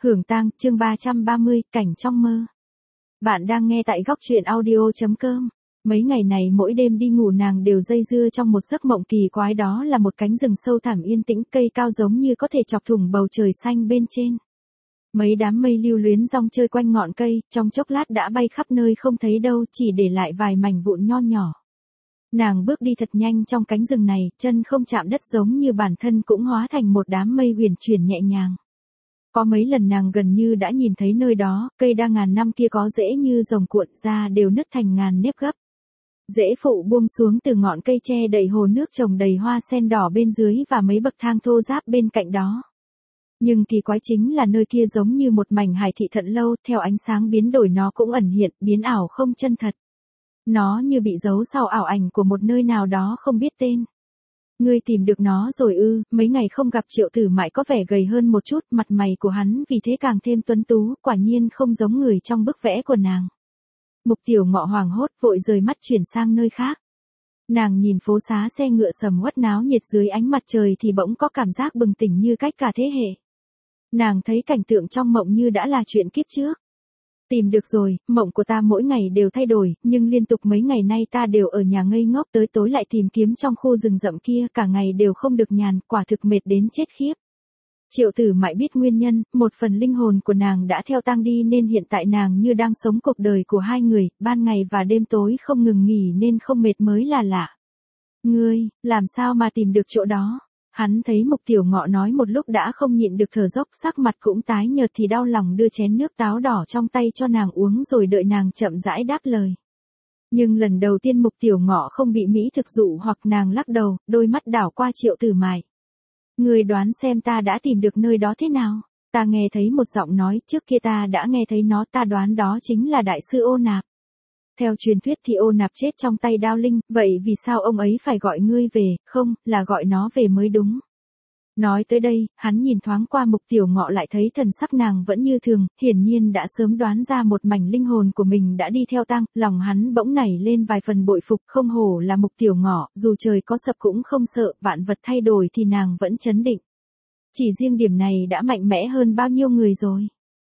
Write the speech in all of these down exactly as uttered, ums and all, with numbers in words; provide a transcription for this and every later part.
Hưởng tang, chương ba trăm ba mươi, cảnh trong mơ. Bạn đang nghe tại góc truyện audio.com. Mấy ngày này mỗi đêm đi ngủ nàng đều dây dưa trong một giấc mộng kỳ quái, đó là một cánh rừng sâu thẳm yên tĩnh, cây cao giống như có thể chọc thủng bầu trời xanh bên trên. Mấy đám mây lưu luyến rong chơi quanh ngọn cây, trong chốc lát đã bay khắp nơi không thấy đâu, chỉ để lại vài mảnh vụn nho nhỏ. Nàng bước đi thật nhanh trong cánh rừng này, chân không chạm đất giống như bản thân cũng hóa thành một đám mây huyền chuyển nhẹ nhàng. Có mấy lần nàng gần như đã nhìn thấy nơi đó, cây đa ngàn năm kia có rễ như rồng cuộn ra đều nứt thành ngàn nếp gấp. Rễ phụ buông xuống từ ngọn cây tre đầy hồ nước trồng đầy hoa sen đỏ bên dưới và mấy bậc thang thô ráp bên cạnh đó. Nhưng kỳ quái chính là nơi kia giống như một mảnh hải thị thận lâu, theo ánh sáng biến đổi nó cũng ẩn hiện, biến ảo không chân thật. Nó như bị giấu sau ảo ảnh của một nơi nào đó không biết tên. Ngươi tìm được nó rồi ư? Mấy ngày không gặp Triệu Tử Mại có vẻ gầy hơn một chút, mặt mày của hắn vì thế càng thêm tuấn tú, quả nhiên không giống người trong bức vẽ của nàng. Mục Tiểu Ngọ hoảng hốt vội rời mắt chuyển sang nơi khác. Nàng nhìn phố xá xe ngựa sầm uất náo nhiệt dưới ánh mặt trời thì bỗng có cảm giác bừng tỉnh như cách cả thế hệ. Nàng thấy cảnh tượng trong mộng như đã là chuyện kiếp trước. Tìm được rồi, mộng của ta mỗi ngày đều thay đổi, nhưng liên tục mấy ngày nay ta đều ở nhà ngây ngốc tới tối lại tìm kiếm trong khu rừng rậm kia, cả ngày đều không được nhàn, quả thực mệt đến chết khiếp. Triệu Tử Mại biết nguyên nhân, một phần linh hồn của nàng đã theo tang đi nên hiện tại nàng như đang sống cuộc đời của hai người, ban ngày và đêm tối không ngừng nghỉ nên không mệt mới là lạ. Ngươi, làm sao mà tìm được chỗ đó? Hắn thấy Mục Tiểu Ngọ nói một lúc đã không nhịn được thở dốc, sắc mặt cũng tái nhợt thì đau lòng đưa chén nước táo đỏ trong tay cho nàng uống rồi đợi nàng chậm rãi đáp lời. Nhưng lần đầu tiên Mục Tiểu Ngọ không bị mỹ thực dụ hoặc nàng lắc đầu, đôi mắt đảo qua Triệu Tử Mại. Ngươi đoán xem ta đã tìm được nơi đó thế nào? Ta nghe thấy một giọng nói, trước kia ta đã nghe thấy nó, ta đoán đó chính là đại sư Ô Nạp. Theo truyền thuyết thì Ô Nạp chết trong tay Đao Linh, vậy vì sao ông ấy phải gọi ngươi về, không, là gọi nó về mới đúng. Nói tới đây, hắn nhìn thoáng qua Mục Tiểu Ngọ lại thấy thần sắc nàng vẫn như thường, hiển nhiên đã sớm đoán ra một mảnh linh hồn của mình đã đi theo tang, lòng hắn bỗng nảy lên vài phần bội phục, không hổ là Mục Tiểu Ngọ, dù trời có sập cũng không sợ, vạn vật thay đổi thì nàng vẫn trấn định. Chỉ riêng điểm này đã mạnh mẽ hơn bao nhiêu người rồi.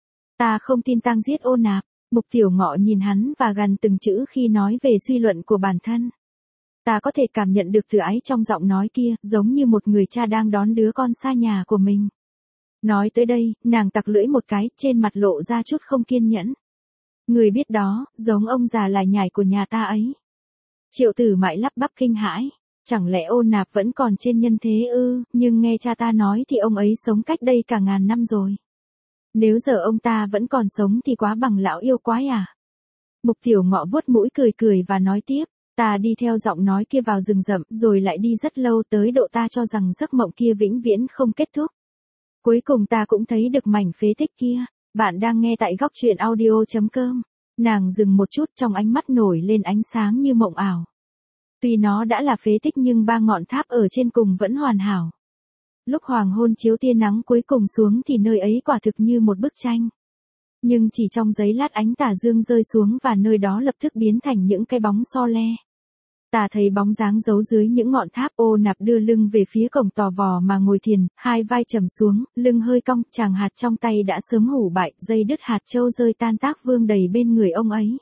Ta không tin tang giết Ô Nạp. Mục Tiểu Ngọ nhìn hắn và gằn từng chữ khi nói về suy luận của bản thân. Ta có thể cảm nhận được từ ái trong giọng nói kia, giống như một người cha đang đón đứa con xa nhà của mình. Nói tới đây, nàng tặc lưỡi một cái, trên mặt lộ ra chút không kiên nhẫn. Người biết đó, giống ông già lải nhải của nhà ta ấy. Triệu Tử Mại lắp bắp kinh hãi. Chẳng lẽ Ô Nạp vẫn còn trên nhân thế ư? Nhưng nghe cha ta nói thì ông ấy sống cách đây cả ngàn năm rồi. Nếu giờ ông ta vẫn còn sống thì quá bằng lão yêu quái à? Mục Tiểu Ngọ vuốt mũi cười cười và nói tiếp, ta đi theo giọng nói kia vào rừng rậm rồi lại đi rất lâu tới độ ta cho rằng giấc mộng kia vĩnh viễn không kết thúc. Cuối cùng ta cũng thấy được mảnh phế tích kia. Bạn đang nghe tại góc truyện audio.com. Nàng dừng một chút, trong ánh mắt nổi lên ánh sáng như mộng ảo. Tuy nó đã là phế tích nhưng ba ngọn tháp ở trên cùng vẫn hoàn hảo. Lúc hoàng hôn chiếu tia nắng cuối cùng xuống thì nơi ấy quả thực như một bức tranh. Nhưng chỉ trong giây lát ánh tà dương rơi xuống và nơi đó lập tức biến thành những cái bóng so le. Ta thấy bóng dáng giấu dưới những ngọn tháp. Ô Nạp đưa lưng về phía cổng tò vò mà ngồi thiền, hai vai trầm xuống, lưng hơi cong, chàng hạt trong tay đã sớm hủ bại, dây đứt hạt châu rơi tan tác vương đầy bên người ông ấy.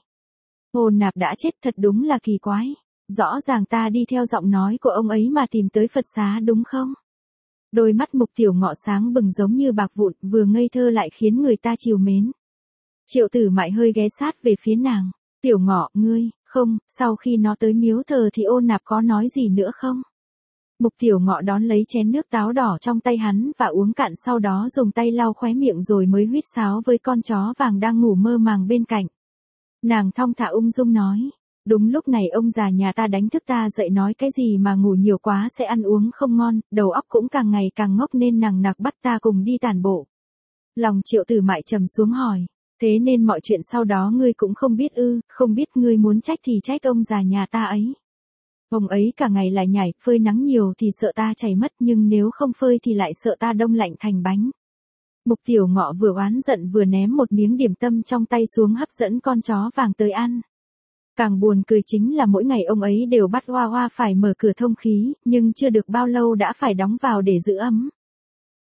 Ô Nạp đã chết, thật đúng là kỳ quái. Rõ ràng ta đi theo giọng nói của ông ấy mà tìm tới Phật xá đúng không? Đôi mắt Mục Tiểu Ngọ sáng bừng giống như bạc vụn, vừa ngây thơ lại khiến người ta trìu mến. Triệu Tử Mại hơi ghé sát về phía nàng. Tiểu Ngọ, ngươi, không, sau khi nó tới miếu thờ thì Ô Nạp có nói gì nữa không? Mục Tiểu Ngọ đón lấy chén nước táo đỏ trong tay hắn và uống cạn, sau đó dùng tay lau khóe miệng rồi mới huýt sáo với con chó vàng đang ngủ mơ màng bên cạnh. Nàng thong thả ung dung nói. Đúng lúc này ông già nhà ta đánh thức ta dậy nói cái gì mà ngủ nhiều quá sẽ ăn uống không ngon, đầu óc cũng càng ngày càng ngốc nên nằng nặc bắt ta cùng đi tản bộ. Lòng Triệu Tử Mại trầm xuống hỏi, thế nên mọi chuyện sau đó ngươi cũng không biết ư? Không biết, ngươi muốn trách thì trách ông già nhà ta ấy. Ông ấy cả ngày lại nhảy, phơi nắng nhiều thì sợ ta chảy mất, nhưng nếu không phơi thì lại sợ ta đông lạnh thành bánh. Mục Tiểu Ngọ vừa oán giận vừa ném một miếng điểm tâm trong tay xuống hấp dẫn con chó vàng tới ăn. Càng buồn cười chính là mỗi ngày ông ấy đều bắt Hoa Hoa phải mở cửa thông khí, nhưng chưa được bao lâu đã phải đóng vào để giữ ấm.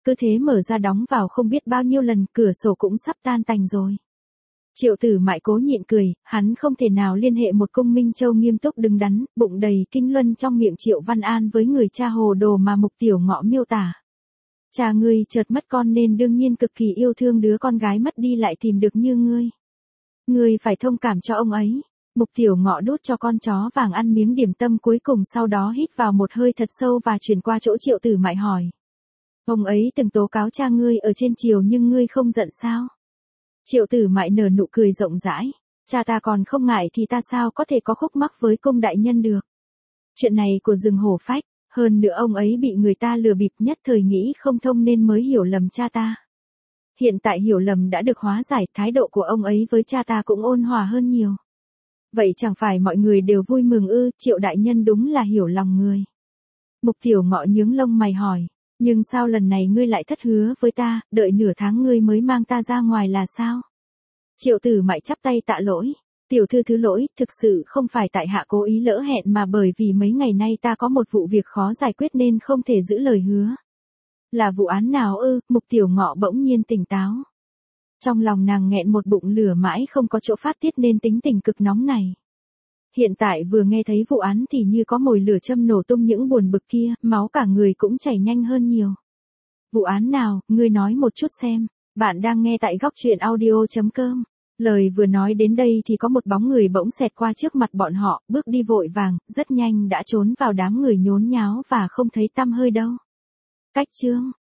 cứ thế mở ra đóng vào không biết bao nhiêu lần, cửa sổ cũng sắp tan tành rồi. Triệu Tử Mại cố nhịn cười, hắn không thể nào liên hệ một cung Minh Châu nghiêm túc đứng đắn, bụng đầy kinh luân trong miệng Triệu Văn An với người cha hồ đồ mà Mục Tiểu Ngọ miêu tả. Cha ngươi chợt mất con nên đương nhiên cực kỳ yêu thương đứa con gái mất đi lại tìm được như ngươi. Ngươi phải thông cảm cho ông ấy. Mục Tiểu Ngọ đút cho con chó vàng ăn miếng điểm tâm cuối cùng, sau đó hít vào một hơi thật sâu và chuyển qua chỗ Triệu Tử Mại hỏi. Ông ấy từng tố cáo cha ngươi ở trên triều nhưng ngươi không giận sao? Triệu Tử Mại nở nụ cười rộng rãi. Cha ta còn không ngại thì ta sao có thể có khúc mắc với công đại nhân được. Chuyện này của rừng hổ phách, hơn nữa ông ấy bị người ta lừa bịp, nhất thời nghĩ không thông nên mới hiểu lầm cha ta. Hiện tại hiểu lầm đã được hóa giải, thái độ của ông ấy với cha ta cũng ôn hòa hơn nhiều. Vậy chẳng phải mọi người đều vui mừng ư? Triệu đại nhân đúng là hiểu lòng người. Mục Tiểu Ngọ nhướng lông mày hỏi. Nhưng sao lần này ngươi lại thất hứa với ta, đợi nửa tháng ngươi mới mang ta ra ngoài là sao? Triệu Tử Mại chắp tay tạ lỗi. Tiểu thư thứ lỗi, thực sự không phải tại hạ cố ý lỡ hẹn mà bởi vì mấy ngày nay ta có một vụ việc khó giải quyết nên không thể giữ lời hứa. Là vụ án nào ư? Mục Tiểu Ngọ bỗng nhiên tỉnh táo. Trong lòng nàng nghẹn một bụng lửa mãi không có chỗ phát tiết nên tính tình cực nóng này. Hiện tại vừa nghe thấy vụ án thì như có mồi lửa châm nổ tung những buồn bực kia, máu cả người cũng chảy nhanh hơn nhiều. Vụ án nào, ngươi nói một chút xem. Bạn đang nghe tại góc truyện audio chấm com. Lời vừa nói đến đây thì có một bóng người bỗng xẹt qua trước mặt bọn họ, bước đi vội vàng, rất nhanh đã trốn vào đám người nhốn nháo và không thấy tăm hơi đâu. Cách chương